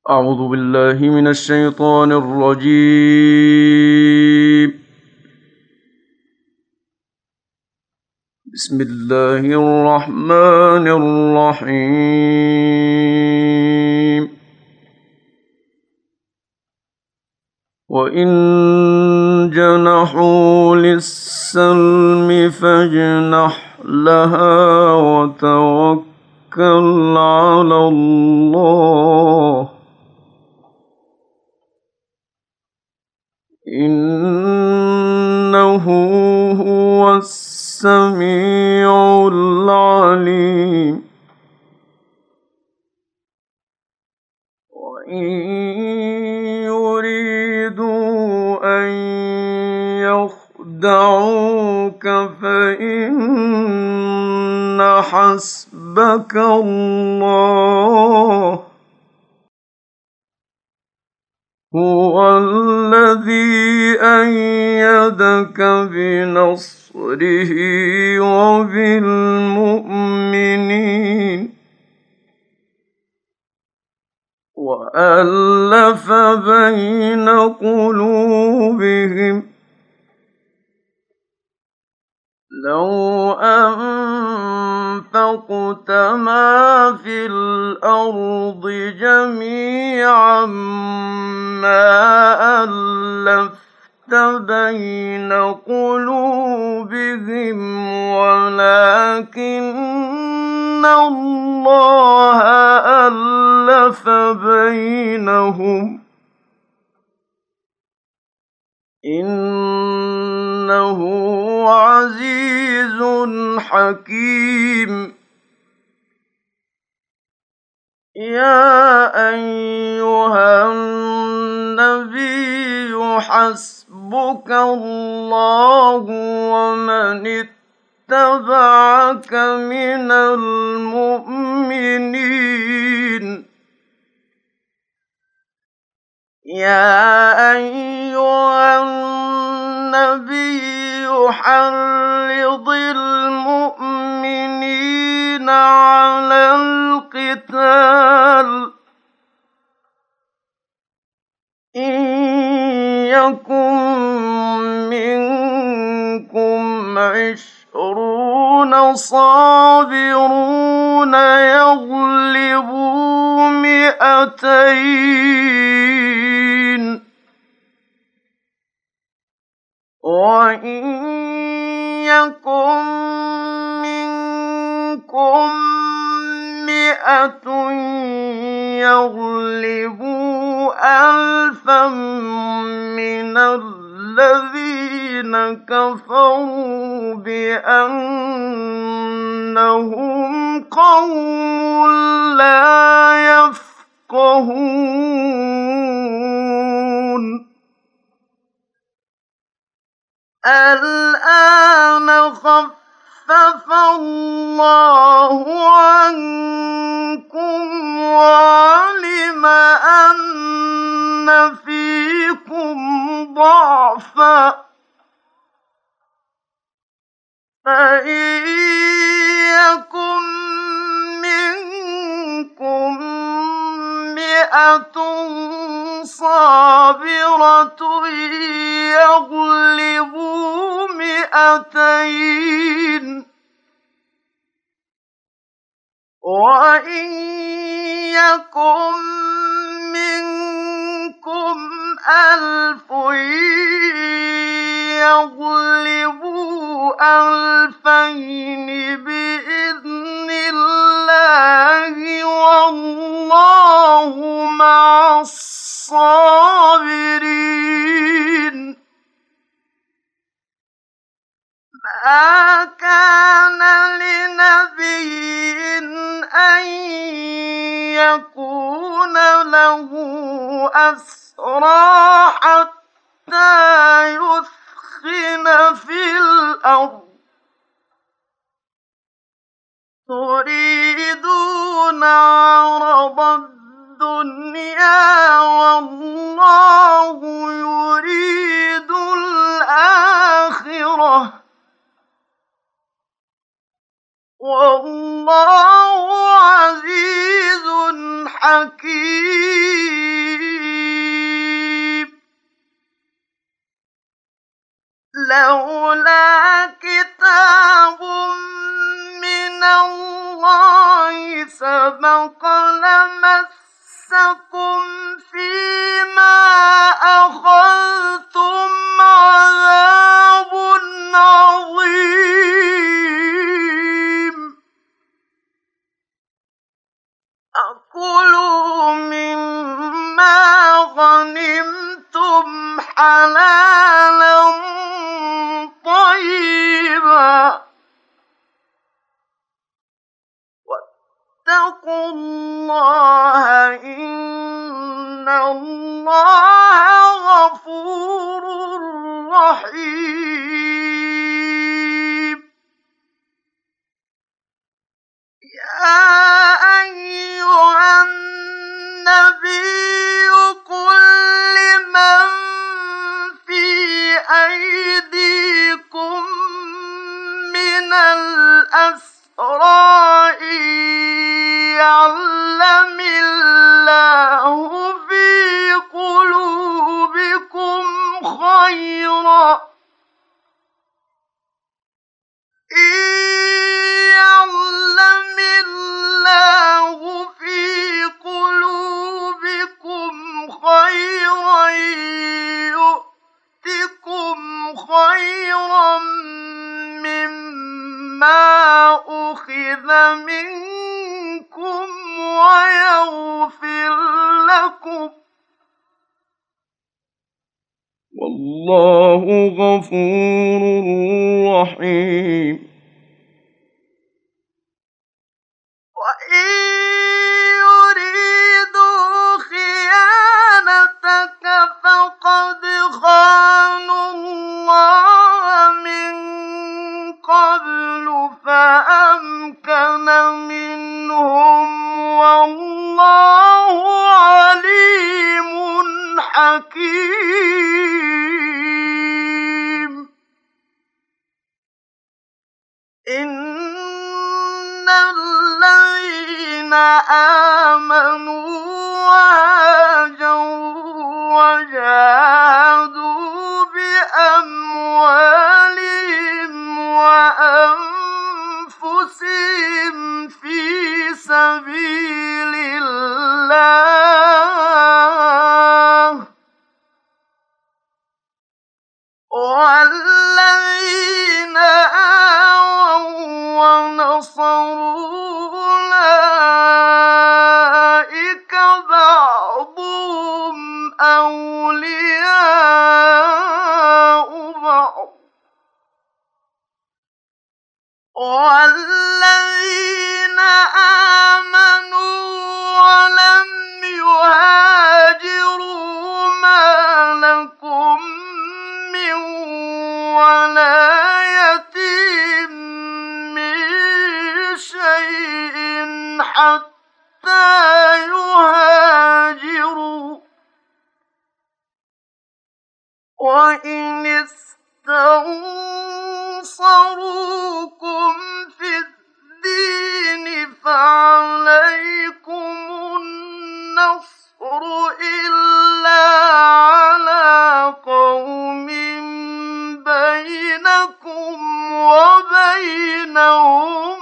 أعوذ بالله من الشيطان الرجيم. بسم الله الرحمن الرحيم. وإن جنحوا للسلم فاجنح لها وتوكل على الله إنه هو السميع العليم. وإن يريدوا أن يخدعوك فإن حسبك الله هو الذي أيدك بنصره وبالمؤمنين وألف بين قلوبهم لو أنفقت ما في الأرض جميعا ما ألفت بين قلوبهم ولكن الله ألف بينهم إنه عزيز حكيم. يا أيها النبي حسبك الله ومن اتبعك من المؤمنين. يا أيها النبي حرض المؤمنين على القتال إن يكن منكم 20 صابرون يغلبوا 200 وإن يكن منكم 100 يغلبوا 1000 من الذين كفروا بأنهم قوم لا يفقهون. الآن خفف الله عنكم وعلم أن فيكم ضعفا فإن يكن منكم 100 صابرة يغلبوا 200 وإن يكن منكم 1000 يغلبوا 2000 بإذن الله والله مع الصابرين. ما كان لنبي أن يكون له أسرى حتى يثخن في الأرض تريدون عرض الدنيا والله يريد الآخرة والله عزيز حكيم. لولا كتاب من الله سبق لمسكم فيما أخذتم عذاب عظيم أكلوا مما غنمتم حلالا طيبا واتقوا الله إن الله غفور رحيم يا أيها النبي قل لمن في أيديكم من الأسرى إن يعلم الله في قلوبكم خيرا يؤتكم خيرا مما أخذ منكم ويغفر لكم والله غفور رحيم وإن يريدوا خيانتك فقد خانوا الله من قبل فأمكن منهم والله عليم حكيم إن الذين آمنوا وهاجروا وجاهدوا بأموالهم وأنفسهم في سبيل الله والذين ونصروا أولئك بعضهم أولياء بعض والذين آمنوا ولم يهاجروا ما لكم من ولايتهم من شيء حتى يهاجروا وإن استنصروكم في الدين فعليكم النصر إلا على قوم بينكم وبينهم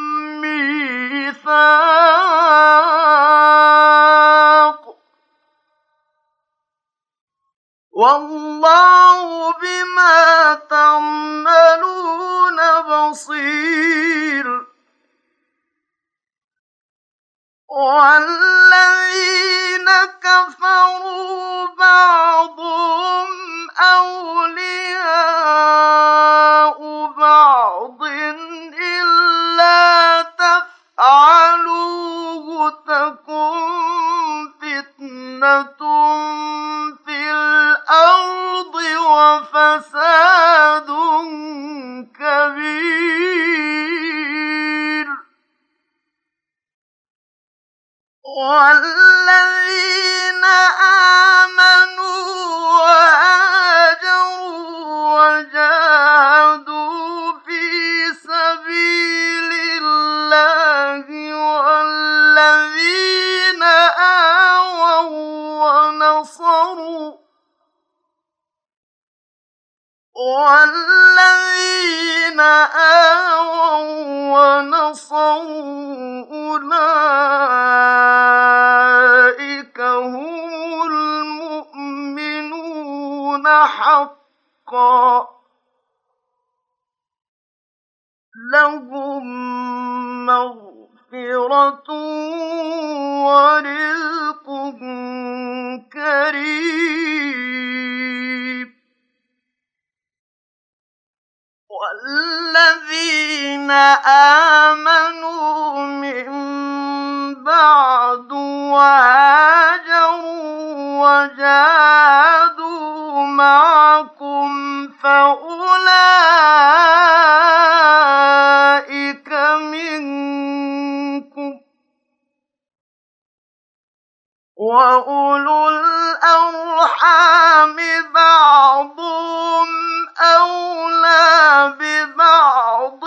ميثاق والله بما تعملون بصير والذين كفروا بعضهم أولياء بعض إلا تفعلوه تكن فتنة في الأرض وفساد كبير والذين آمنوا وهاجروا وجاهدوا في سبيل الله والذين آووا ونصروا والذين آووا ونصروا أولئك هم المؤمنون حقا لهم مغفرة ورزق كريم والذين آمنوا من بعد وهاجروا وجاهدوا معكم فأولئك منكم وأولو الأرحام بعضهم أولى ببعض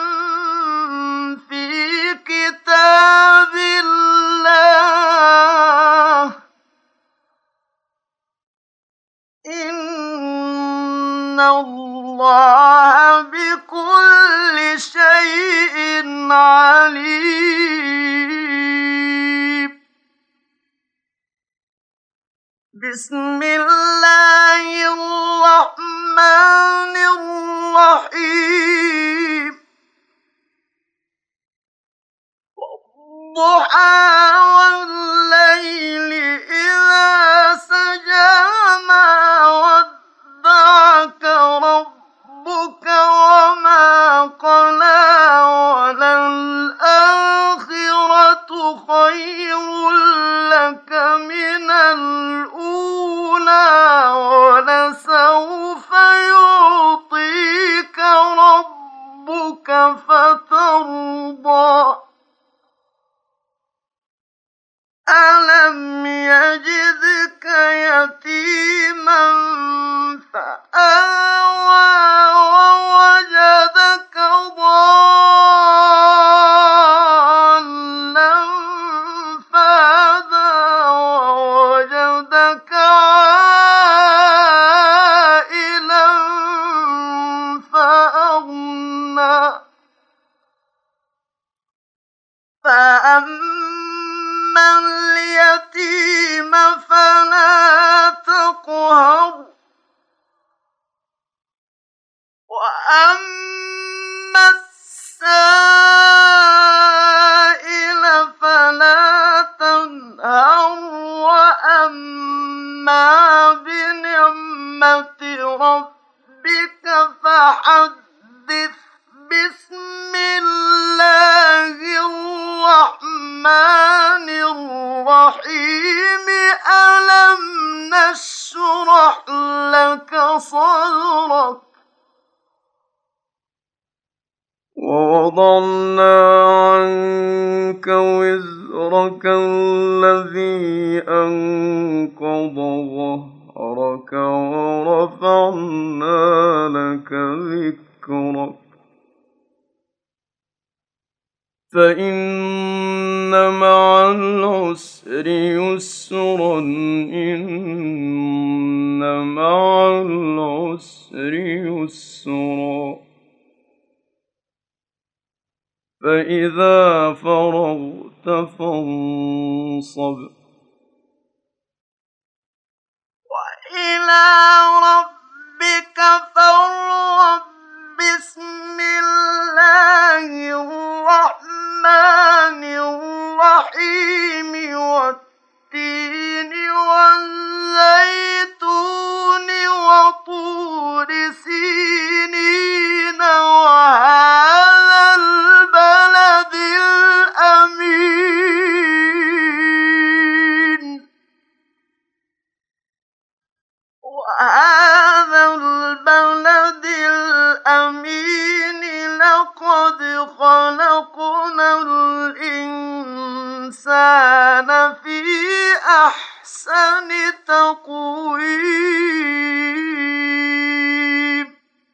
في كتاب الله إن الله بكل شيء عليم بسم الله الرحمن الرحيم والضحى والليل إذا سجى ما ودعك ربك وما قلى وللآخرة خير لك من الأولى ولسوف يعطيك ربك فترضى ألم يجدك يتيما فآوى ووجدك ضالا فهدى ووجدك عائلا فأغنى فأما اليتيم فلا تقهر وأما السائل فلا تنهر وأما بنعمة ربك فحدث بسم الله الرحمن الرحيم ألم نشرح لك صدرك ووضعنا عنك وزرك الذي أنقض ظهرك ورفعنا لك ذكرك فإن مع العسر يسرا إن مع العسر يسرا فإذا فرغت فانصب وإلى ربك فارغب بسم الله الرحمن الرحيم والتين والزيتون وطور سينين وهذا البلد الأمين لقد خلقنا الإنسان في أحسن تقويم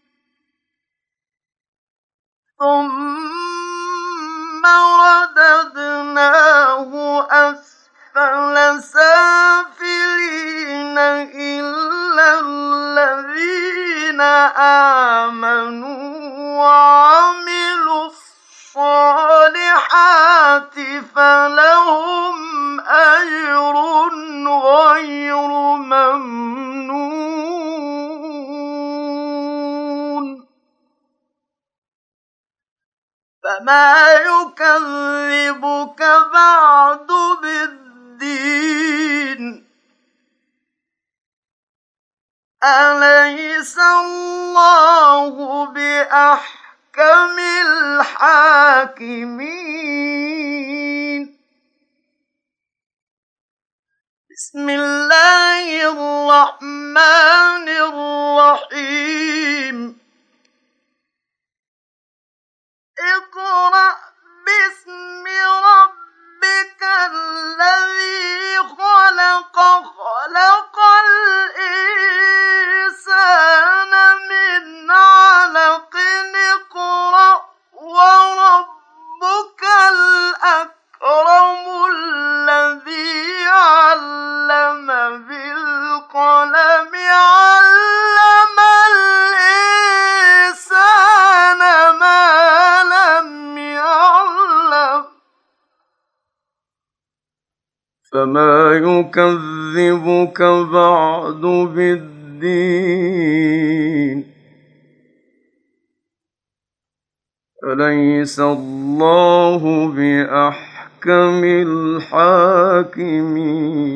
ثم رددناه أسفل سافلين إلا الذين آمنوا وعملوا الصالحات فلهم أجر غير ممنون فما يكذبك بعد بالدين أليس الله بأحكم الحاكمين بسم الله الرحمن الرحيم اقرأ باسم ربك الذي خلق خلق الإنسان من علق اقرأ وربك الأكرم الذي علم بالقلم علم الإنسان ما لم يعلم فما يكذبك بعد بالدين أليس الله بأحكم الحاكمين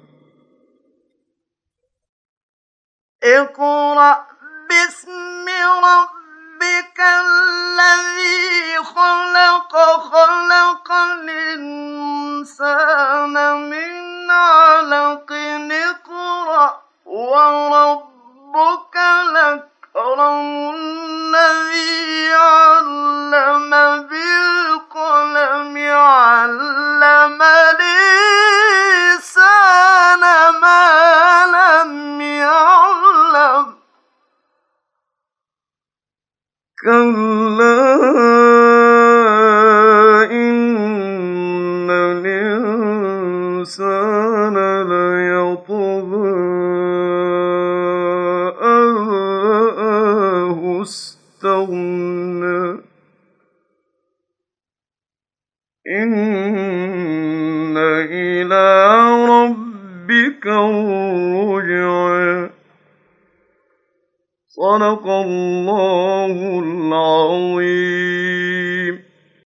اقرأ باسم ربك الذي خلق خلق الإنسان من علق اقرأ وربك الأكرم الذي علم بالقلم علم الإنسان ما لم يعلم كلا إن الإنسان ليطغى أن رآه استغنى إن إلى ربك الرجعى صدق الله العظيم